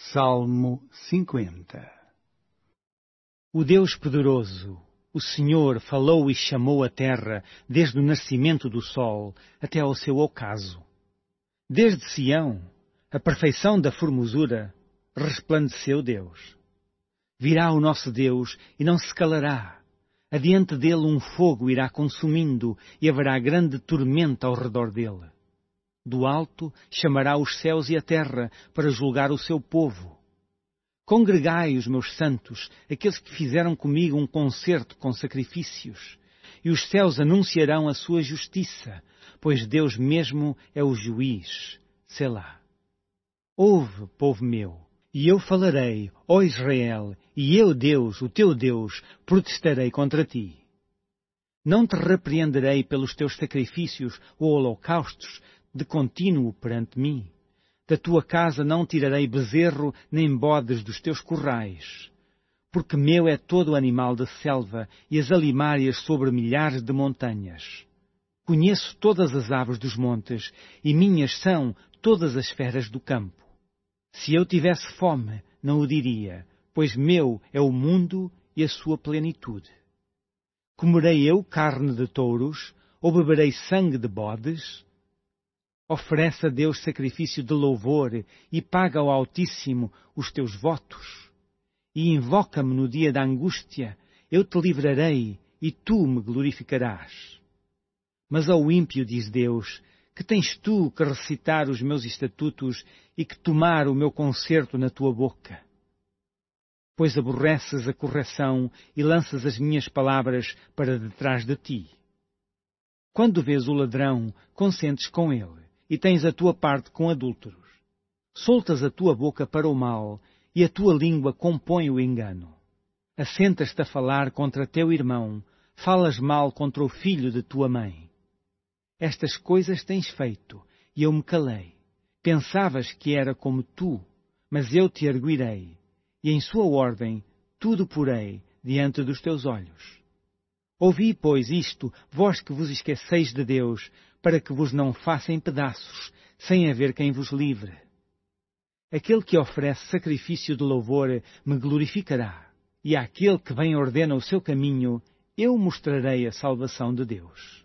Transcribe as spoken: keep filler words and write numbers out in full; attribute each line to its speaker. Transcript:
Speaker 1: Salmo cinquenta.
Speaker 2: O Deus poderoso, o Senhor, falou e chamou a terra desde o nascimento do sol até ao seu ocaso. Desde Sião, a perfeição da formosura, resplandeceu Deus. Virá o nosso Deus e não se calará. Adiante dele um fogo irá consumindo e haverá grande tormenta ao redor dele. Do alto chamará os céus e a terra para julgar o seu povo. Congregai os meus santos, aqueles que fizeram comigo um concerto com sacrifícios, e os céus anunciarão a sua justiça, pois Deus mesmo é o juiz. Selá. Ouve, povo meu, e eu falarei, ó Israel, e eu, Deus, o teu Deus, protestarei contra ti. Não te repreenderei pelos teus sacrifícios ou holocaustos de contínuo perante mim. Da tua casa não tirarei bezerro nem bodes dos teus currais. Porque meu é todo o animal da selva e as alimárias sobre milhares de montanhas. Conheço todas as aves dos montes e minhas são todas as feras do campo. Se eu tivesse fome, não o diria, pois meu é o mundo e a sua plenitude. Comerei eu carne de touros ou beberei sangue de bodes? Oferece a Deus sacrifício de louvor e paga ao Altíssimo os teus votos. E invoca-me no dia da angústia, eu te livrarei e tu me glorificarás. Mas ao ímpio, diz Deus, que tens tu que recitar os meus estatutos e que tomar o meu concerto na tua boca? Pois aborreces a correção e lanças as minhas palavras para detrás de ti. Quando vês o ladrão, consentes com ele, e tens a tua parte com adúlteros. Soltas a tua boca para o mal, e a tua língua compõe o engano. Assentas-te a falar contra teu irmão, falas mal contra o filho de tua mãe. Estas coisas tens feito, e eu me calei. Pensavas que era como tu, mas eu te arguirei, e em sua ordem tudo porei diante dos teus olhos. Ouvi, pois, isto, vós que vos esqueceis de Deus, para que vos não faça em pedaços, sem haver quem vos livre. Aquele que oferece sacrifício de louvor me glorificará, e àquele que bem ordena o seu caminho, eu mostrarei a salvação de Deus.